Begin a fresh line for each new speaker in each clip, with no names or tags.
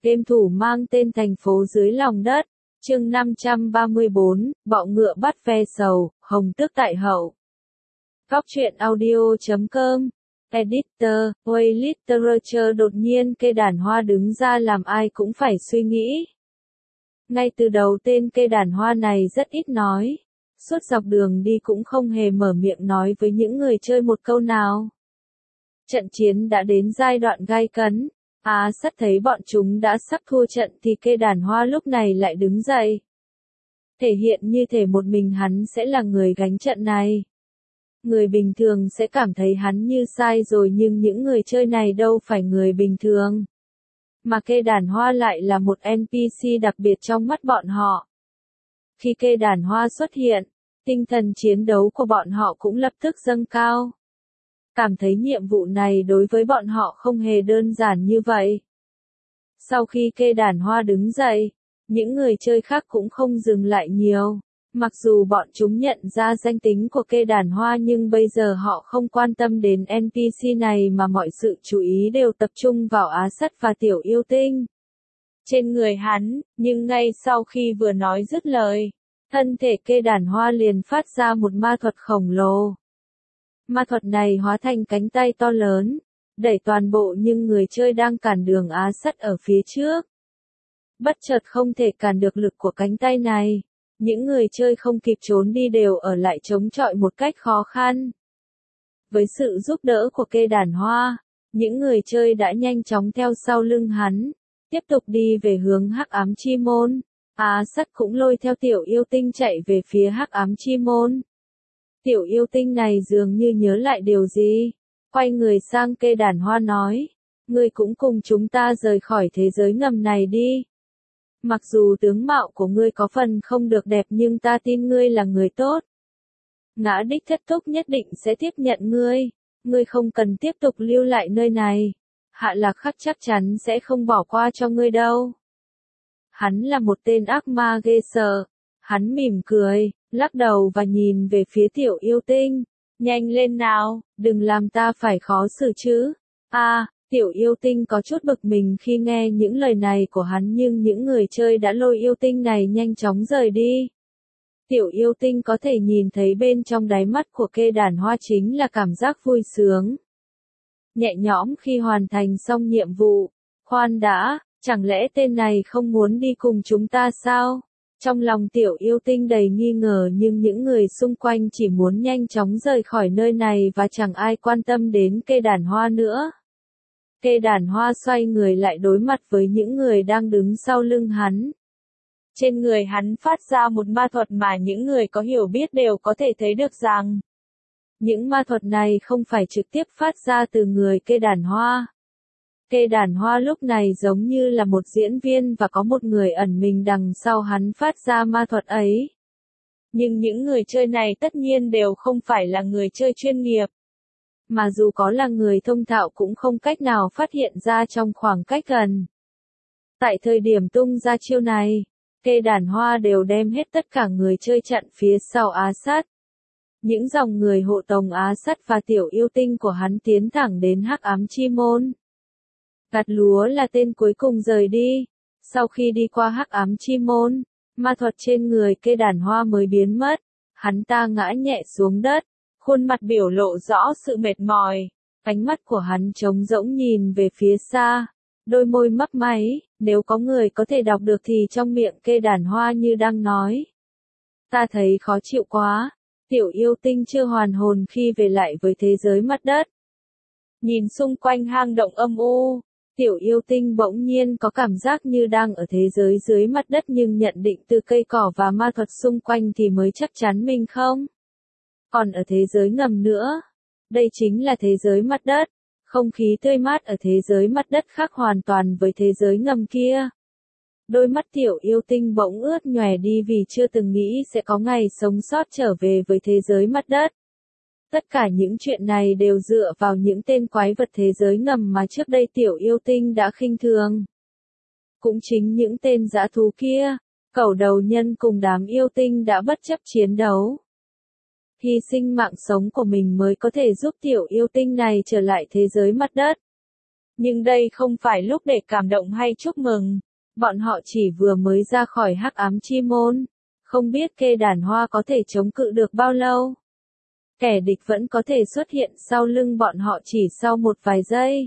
Game thủ mang tên thành phố dưới lòng đất, chương 534, bọ ngựa bắt ve sầu, Hồng Tước tại hậu. Góc truyện audio.com, Editor, Way Literature. Đột nhiên cây đàn hoa đứng ra làm ai cũng phải suy nghĩ. Ngay từ đầu tên cây đàn hoa này rất ít nói, suốt dọc đường đi cũng không hề mở miệng nói với những người chơi một câu nào. Trận chiến đã đến giai đoạn gay cấn. Sắt thấy bọn chúng đã sắp thua trận thì cây đàn hoa lúc này lại đứng dậy. Thể hiện như thể một mình hắn sẽ là người gánh trận này. Người bình thường sẽ cảm thấy hắn như sai rồi, nhưng những người chơi này đâu phải người bình thường. Mà cây đàn hoa lại là một NPC đặc biệt trong mắt bọn họ. Khi cây đàn hoa xuất hiện, tinh thần chiến đấu của bọn họ cũng lập tức dâng cao. Cảm thấy nhiệm vụ này đối với bọn họ không hề đơn giản như vậy. Sau khi cây đàn hoa đứng dậy, những người chơi khác cũng không dừng lại nhiều. Mặc dù bọn chúng nhận ra danh tính của cây đàn hoa, nhưng bây giờ họ không quan tâm đến NPC này mà mọi sự chú ý đều tập trung vào Á Sắt và Tiểu Yêu Tinh. Trên người hắn, nhưng ngay sau khi vừa nói dứt lời, thân thể cây đàn hoa liền phát ra một ma thuật khổng lồ. Ma thuật này hóa thành cánh tay to lớn, đẩy toàn bộ những người chơi đang cản đường Á Sắt ở phía trước. Bất chợt không thể cản được lực của cánh tay này, những người chơi không kịp trốn đi đều ở lại chống chọi một cách khó khăn. Với sự giúp đỡ của cây đàn hoa, những người chơi đã nhanh chóng theo sau lưng hắn, tiếp tục đi về hướng Hắc Ám Chi Môn. Á Sắt cũng lôi theo Tiểu Yêu Tinh chạy về phía Hắc Ám Chi Môn. Tiểu Yêu Tinh này dường như nhớ lại điều gì, quay người sang cây đàn hoa nói, ngươi cũng cùng chúng ta rời khỏi thế giới ngầm này đi. Mặc dù tướng mạo của ngươi có phần không được đẹp, nhưng ta tin ngươi là người tốt. Ngã Đích Thất Túc nhất định sẽ tiếp nhận ngươi không cần tiếp tục lưu lại nơi này. Hạ Lạc Khắc chắc chắn sẽ không bỏ qua cho ngươi đâu. Hắn là một tên ác ma ghê sợ. Hắn mỉm cười, lắc đầu và nhìn về phía Tiểu Yêu Tinh. Nhanh lên nào, đừng làm ta phải khó xử chứ. Tiểu Yêu Tinh có chút bực mình khi nghe những lời này của hắn, nhưng những người chơi đã lôi yêu tinh này nhanh chóng rời đi. Tiểu Yêu Tinh có thể nhìn thấy bên trong đáy mắt của cây đàn hoa chính là cảm giác vui sướng. Nhẹ nhõm khi hoàn thành xong nhiệm vụ. Khoan đã, chẳng lẽ tên này không muốn đi cùng chúng ta sao? Trong lòng Tiểu Yêu Tinh đầy nghi ngờ, nhưng những người xung quanh chỉ muốn nhanh chóng rời khỏi nơi này và chẳng ai quan tâm đến cây đàn hoa nữa. Cây đàn hoa xoay người lại đối mặt với những người đang đứng sau lưng hắn. Trên người hắn phát ra một ma thuật mà những người có hiểu biết đều có thể thấy được rằng những ma thuật này không phải trực tiếp phát ra từ người cây đàn hoa. Cây đàn hoa lúc này giống như là một diễn viên và có một người ẩn mình đằng sau hắn phát ra ma thuật ấy. Nhưng những người chơi này tất nhiên đều không phải là người chơi chuyên nghiệp. Mà dù có là người thông thạo cũng không cách nào phát hiện ra trong khoảng cách gần. Tại thời điểm tung ra chiêu này, cây đàn hoa đều đem hết tất cả người chơi chặn phía sau Á Sắt. Những dòng người hộ tống Á Sắt và Tiểu Yêu Tinh của hắn tiến thẳng đến Hắc Ám Chi Môn. Gặt lúa là tên cuối cùng rời đi. Sau khi đi qua Hắc Ám Chi Môn, ma thuật trên người cây đàn hoa mới biến mất. Hắn ta ngã nhẹ xuống đất, khuôn mặt biểu lộ rõ sự mệt mỏi. Ánh mắt của hắn trống rỗng nhìn về phía xa, đôi môi mấp máy. Nếu có người có thể đọc được thì trong miệng cây đàn hoa như đang nói, ta thấy khó chịu quá. Tiểu Yêu Tinh chưa hoàn hồn khi về lại với thế giới mặt đất. Nhìn xung quanh hang động âm u, Tiểu Yêu Tinh bỗng nhiên có cảm giác như đang ở thế giới dưới mặt đất, nhưng nhận định từ cây cỏ và ma thuật xung quanh thì mới chắc chắn mình không còn ở thế giới ngầm nữa. Đây chính là thế giới mặt đất. Không khí tươi mát ở thế giới mặt đất khác hoàn toàn với thế giới ngầm kia. Đôi mắt Tiểu Yêu Tinh bỗng ướt nhòe đi vì chưa từng nghĩ sẽ có ngày sống sót trở về với thế giới mặt đất. Tất cả những chuyện này đều dựa vào những tên quái vật thế giới ngầm mà trước đây Tiểu Yêu Tinh đã khinh thường. Cũng chính những tên dã thú kia, cẩu đầu nhân cùng đám yêu tinh đã bất chấp chiến đấu, hy sinh mạng sống của mình mới có thể giúp Tiểu Yêu Tinh này trở lại thế giới mặt đất. Nhưng đây không phải lúc để cảm động hay chúc mừng. Bọn họ chỉ vừa mới ra khỏi hắc ám chi môn. Không biết kê đàn hoa có thể chống cự được bao lâu. Kẻ địch vẫn có thể xuất hiện sau lưng bọn họ chỉ sau một vài giây.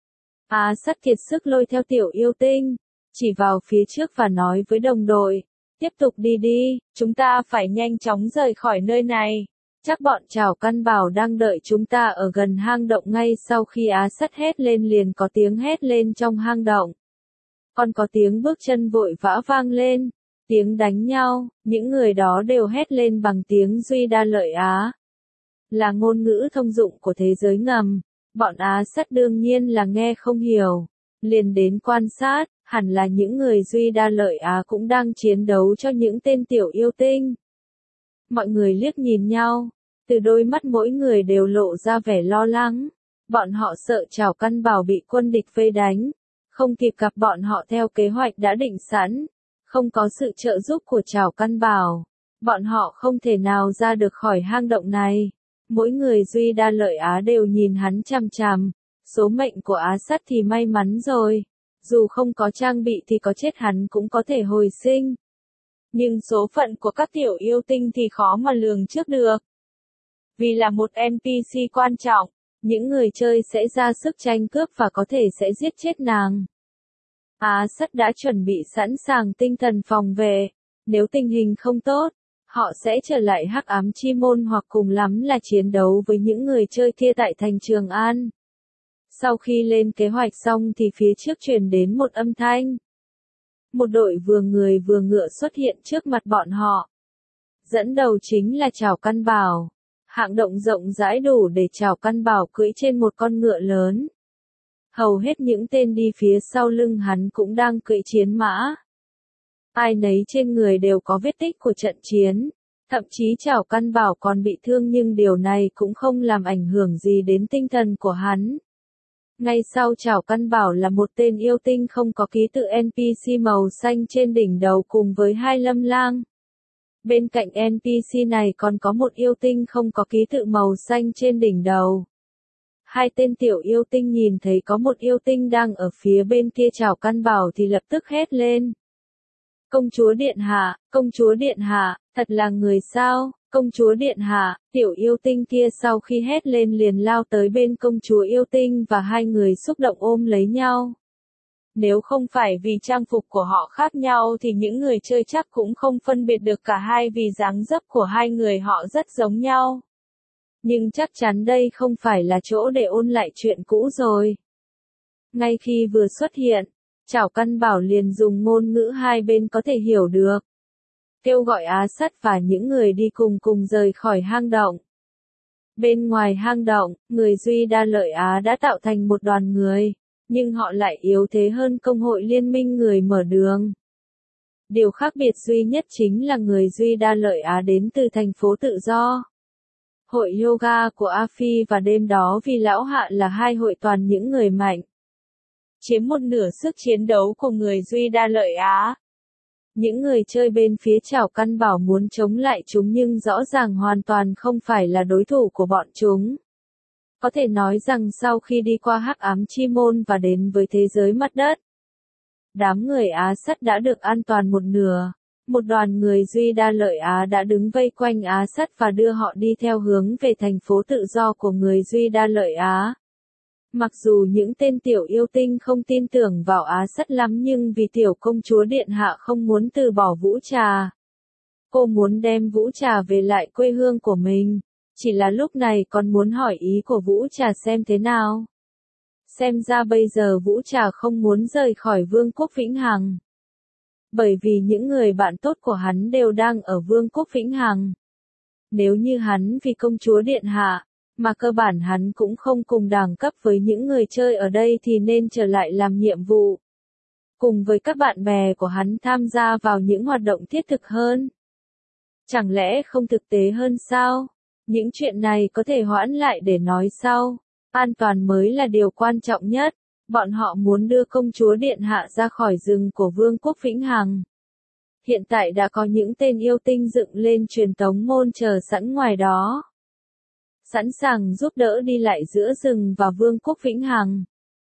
Á Sắt kiệt sức lôi theo tiểu yêu tinh, chỉ vào phía trước và nói với đồng đội, tiếp tục đi đi, chúng ta phải nhanh chóng rời khỏi nơi này. Chắc bọn Trảo Căn Bảo đang đợi chúng ta ở gần hang động. Ngay sau khi Á Sắt hét lên liền có tiếng hét lên trong hang động. Còn có tiếng bước chân vội vã vang lên, tiếng đánh nhau, những người đó đều hét lên bằng tiếng Duy Đa Lợi Á. Là ngôn ngữ thông dụng của thế giới ngầm, bọn Á Sắt đương nhiên là nghe không hiểu. Liền đến quan sát, hẳn là những người Duy Đa Lợi Á cũng đang chiến đấu cho những tên tiểu yêu tinh. Mọi người liếc nhìn nhau, từ đôi mắt mỗi người đều lộ ra vẻ lo lắng. Bọn họ sợ Trảo Căn Bảo bị quân địch vây đánh, không kịp gặp bọn họ theo kế hoạch đã định sẵn. Không có sự trợ giúp của Trảo Căn Bảo, bọn họ không thể nào ra được khỏi hang động này. Mỗi người Duy Đa Lợi Á đều nhìn hắn chằm chằm. Số mệnh của Á Sắt thì may mắn rồi. Dù không có trang bị thì có chết hắn cũng có thể hồi sinh. Nhưng số phận của các tiểu yêu tinh thì khó mà lường trước được. Vì là một NPC quan trọng, những người chơi sẽ ra sức tranh cướp và có thể sẽ giết chết nàng. Á Sắt đã chuẩn bị sẵn sàng tinh thần phòng vệ. Nếu tình hình không tốt, họ sẽ trở lại hắc ám chi môn hoặc cùng lắm là chiến đấu với những người chơi kia tại thành Trường An. Sau khi lên kế hoạch xong thì phía trước truyền đến một âm thanh. Một đội vừa người vừa ngựa xuất hiện trước mặt bọn họ. Dẫn đầu chính là Trảo Căn Bảo. Hang động rộng rãi đủ để Trảo Căn Bảo cưỡi trên một con ngựa lớn. Hầu hết những tên đi phía sau lưng hắn cũng đang cưỡi chiến mã. Ai nấy trên người đều có vết tích của trận chiến. Thậm chí Trảo Căn Bảo còn bị thương nhưng điều này cũng không làm ảnh hưởng gì đến tinh thần của hắn. Ngay sau Trảo Căn Bảo là một tên yêu tinh không có ký tự NPC màu xanh trên đỉnh đầu cùng với hai lâm lang. Bên cạnh NPC này còn có một yêu tinh không có ký tự màu xanh trên đỉnh đầu. Hai tên tiểu yêu tinh nhìn thấy có một yêu tinh đang ở phía bên kia Trảo Căn Bảo thì lập tức hét lên. Công chúa điện hạ, thật là người sao? Công chúa điện hạ, tiểu yêu tinh kia sau khi hét lên liền lao tới bên công chúa yêu tinh và hai người xúc động ôm lấy nhau. Nếu không phải vì trang phục của họ khác nhau thì những người chơi chắc cũng không phân biệt được cả hai vì dáng dấp của hai người họ rất giống nhau. Nhưng chắc chắn đây không phải là chỗ để ôn lại chuyện cũ rồi. Ngay khi vừa xuất hiện, Trảo Căn Bảo liền dùng ngôn ngữ hai bên có thể hiểu được. Kêu gọi Á Sắt và những người đi cùng rời khỏi hang động. Bên ngoài hang động, người Duy Đa Lợi Á đã tạo thành một đoàn người, nhưng họ lại yếu thế hơn công hội liên minh người mở đường. Điều khác biệt duy nhất chính là người Duy Đa Lợi Á đến từ thành phố tự do. Hội yoga của A Phi và đêm đó vì lão hạ là hai hội toàn những người mạnh. Chiếm một nửa sức chiến đấu của người Duy Đa Lợi Á. Những người chơi bên phía Trảo Căn Bảo muốn chống lại chúng nhưng rõ ràng hoàn toàn không phải là đối thủ của bọn chúng. Có thể nói rằng sau khi đi qua hắc ám chi môn và đến với thế giới mặt đất, đám người Á Sắt đã được an toàn một nửa. Một đoàn người Duy Đa Lợi Á đã đứng vây quanh Á Sắt và đưa họ đi theo hướng về thành phố tự do của người Duy Đa Lợi Á. Mặc dù những tên tiểu yêu tinh không tin tưởng vào Á Sắt lắm nhưng vì tiểu công chúa điện hạ không muốn từ bỏ Vũ Trà. Cô muốn đem Vũ Trà về lại quê hương của mình. Chỉ là lúc này còn muốn hỏi ý của Vũ Trà xem thế nào. Xem ra bây giờ Vũ Trà không muốn rời khỏi Vương quốc Vĩnh Hằng. Bởi vì những người bạn tốt của hắn đều đang ở Vương quốc Vĩnh Hằng. Nếu như hắn vì công chúa điện hạ, mà cơ bản hắn cũng không cùng đẳng cấp với những người chơi ở đây thì nên trở lại làm nhiệm vụ. Cùng với các bạn bè của hắn tham gia vào những hoạt động thiết thực hơn. Chẳng lẽ không thực tế hơn sao? Những chuyện này có thể hoãn lại để nói sau. An toàn mới là điều quan trọng nhất. Bọn họ muốn đưa công chúa điện hạ ra khỏi rừng của Vương quốc Vĩnh Hằng. Hiện tại đã có những tên yêu tinh dựng lên truyền tống môn chờ sẵn ngoài đó. Sẵn sàng giúp đỡ đi lại giữa rừng và Vương quốc Vĩnh Hằng.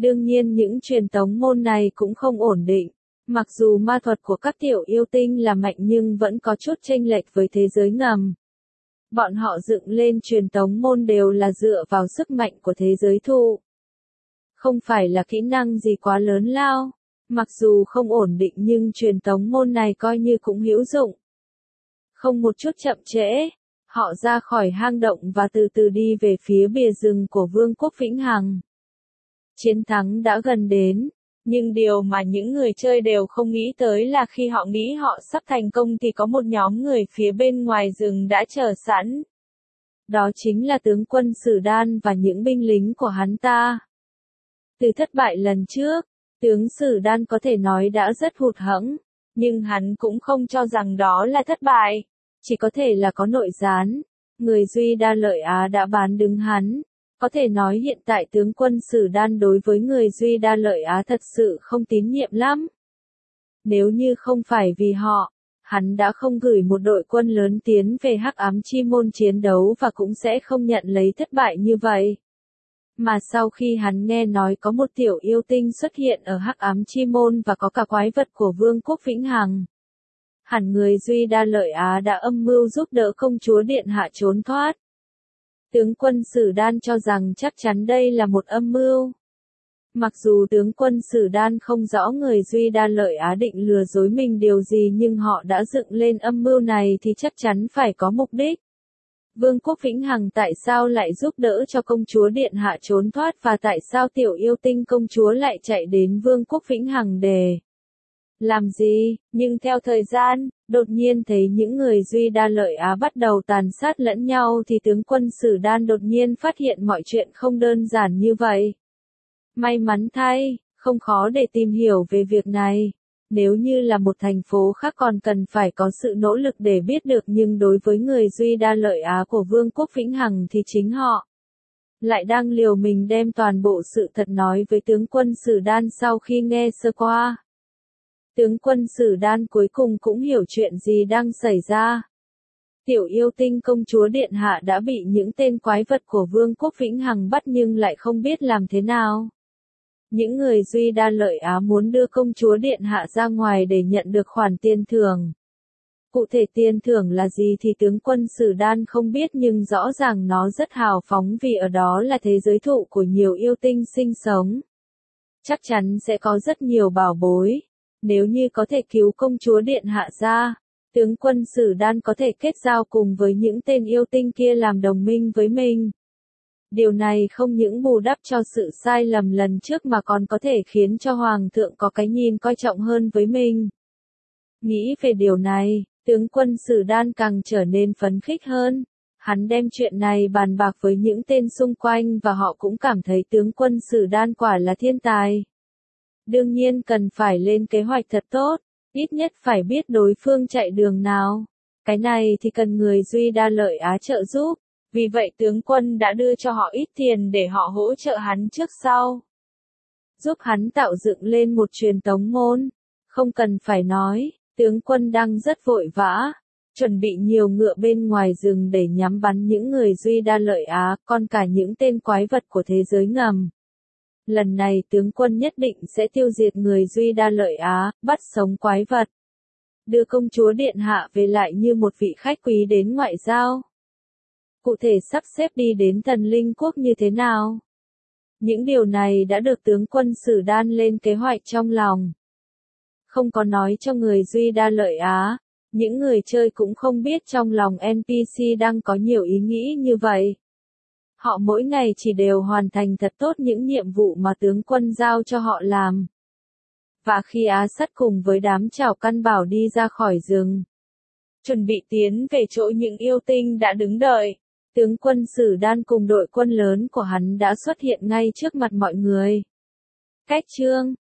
Đương nhiên những truyền tống môn này cũng không ổn định. Mặc dù ma thuật của các tiểu yêu tinh là mạnh nhưng vẫn có chút chênh lệch với thế giới ngầm. Bọn họ dựng lên truyền tống môn đều là dựa vào sức mạnh của thế giới thụ. Không phải là kỹ năng gì quá lớn lao. Mặc dù không ổn định nhưng truyền tống môn này coi như cũng hữu dụng. Không một chút chậm trễ, họ ra khỏi hang động và từ từ đi về phía bìa rừng của Vương quốc Vĩnh Hằng. Chiến thắng đã gần đến, nhưng điều mà những người chơi đều không nghĩ tới là khi họ nghĩ họ sắp thành công thì có một nhóm người phía bên ngoài rừng đã chờ sẵn. Đó chính là tướng quân Sử Đan và những binh lính của hắn ta. Từ thất bại lần trước, tướng Sử Đan có thể nói đã rất hụt hẫng, nhưng hắn cũng không cho rằng đó là thất bại, chỉ có thể là có nội gián. Người Duy Đa Lợi Á đã bán đứng hắn. Có thể nói hiện tại tướng quân Sử Đan đối với người Duy Đa Lợi Á thật sự không tín nhiệm lắm. Nếu như không phải vì họ, hắn đã không gửi một đội quân lớn tiến về Hắc Ám Chi Môn chiến đấu và cũng sẽ không nhận lấy thất bại như vậy. Mà sau khi hắn nghe nói có một tiểu yêu tinh xuất hiện ở Hắc Ám Chi Môn và có cả quái vật của Vương quốc Vĩnh Hằng, hẳn người Duy Đa Lợi Á đã âm mưu giúp đỡ công chúa điện hạ trốn thoát. Tướng quân Sử Đan cho rằng chắc chắn đây là một âm mưu. Mặc dù tướng quân Sử Đan không rõ người Duy Đa Lợi Á định lừa dối mình điều gì nhưng họ đã dựng lên âm mưu này thì chắc chắn phải có mục đích. Vương quốc Vĩnh Hằng tại sao lại giúp đỡ cho công chúa điện hạ trốn thoát và tại sao tiểu yêu tinh công chúa lại chạy đến Vương quốc Vĩnh Hằng để làm gì? Nhưng theo thời gian, đột nhiên thấy những người Duy Đa Lợi Á bắt đầu tàn sát lẫn nhau thì tướng quân Sử Đan đột nhiên phát hiện mọi chuyện không đơn giản như vậy. May mắn thay, không khó để tìm hiểu về việc này. Nếu như là một thành phố khác còn cần phải có sự nỗ lực để biết được nhưng đối với người Duy Đa Lợi Á của Vương quốc Vĩnh Hằng thì chính họ lại đang liều mình đem toàn bộ sự thật nói với tướng quân Sử Đan sau khi nghe sơ qua. Tướng quân Sử Đan cuối cùng cũng hiểu chuyện gì đang xảy ra. Tiểu yêu tinh công chúa điện hạ đã bị những tên quái vật của Vương quốc Vĩnh Hằng bắt nhưng lại không biết làm thế nào. Những người Duy Đa Lợi Á muốn đưa công chúa điện hạ ra ngoài để nhận được khoản tiền thưởng. Cụ thể tiền thưởng là gì thì tướng quân Sử Đan không biết nhưng rõ ràng nó rất hào phóng vì ở đó là thế giới thụ của nhiều yêu tinh sinh sống. Chắc chắn sẽ có rất nhiều bảo bối. Nếu như có thể cứu công chúa điện hạ ra, tướng quân Sử Đan có thể kết giao cùng với những tên yêu tinh kia làm đồng minh với mình. Điều này không những bù đắp cho sự sai lầm lần trước mà còn có thể khiến cho Hoàng thượng có cái nhìn coi trọng hơn với mình. Nghĩ về điều này, tướng quân Sử Đan càng trở nên phấn khích hơn. Hắn đem chuyện này bàn bạc với những tên xung quanh và họ cũng cảm thấy tướng quân Sử Đan quả là thiên tài. Đương nhiên cần phải lên kế hoạch thật tốt, ít nhất phải biết đối phương chạy đường nào. Cái này thì cần người Duy Đa Lợi Á trợ giúp. Vì vậy tướng quân đã đưa cho họ ít tiền để họ hỗ trợ hắn trước sau. Giúp hắn tạo dựng lên một truyền tống môn. Không cần phải nói, tướng quân đang rất vội vã. Chuẩn bị nhiều ngựa bên ngoài rừng để nhắm bắn những người Duy Đa Lợi Á, còn cả những tên quái vật của thế giới ngầm. Lần này tướng quân nhất định sẽ tiêu diệt người Duy Đa Lợi Á, bắt sống quái vật. Đưa công chúa điện hạ về lại như một vị khách quý đến ngoại giao. Cụ thể sắp xếp đi đến Thần Linh Quốc như thế nào? Những điều này đã được tướng quân Sử Đan lên kế hoạch trong lòng. Không có nói cho người Duy Đa Lợi Á, những người chơi cũng không biết trong lòng NPC đang có nhiều ý nghĩ như vậy. Họ mỗi ngày chỉ đều hoàn thành thật tốt những nhiệm vụ mà tướng quân giao cho họ làm. Và khi Á Sắt cùng với đám Trảo Căn Bảo đi ra khỏi rừng, chuẩn bị tiến về chỗ những yêu tinh đã đứng đợi, tướng quân Sử Đan cùng đội quân lớn của hắn đã xuất hiện ngay trước mặt mọi người. Cách chương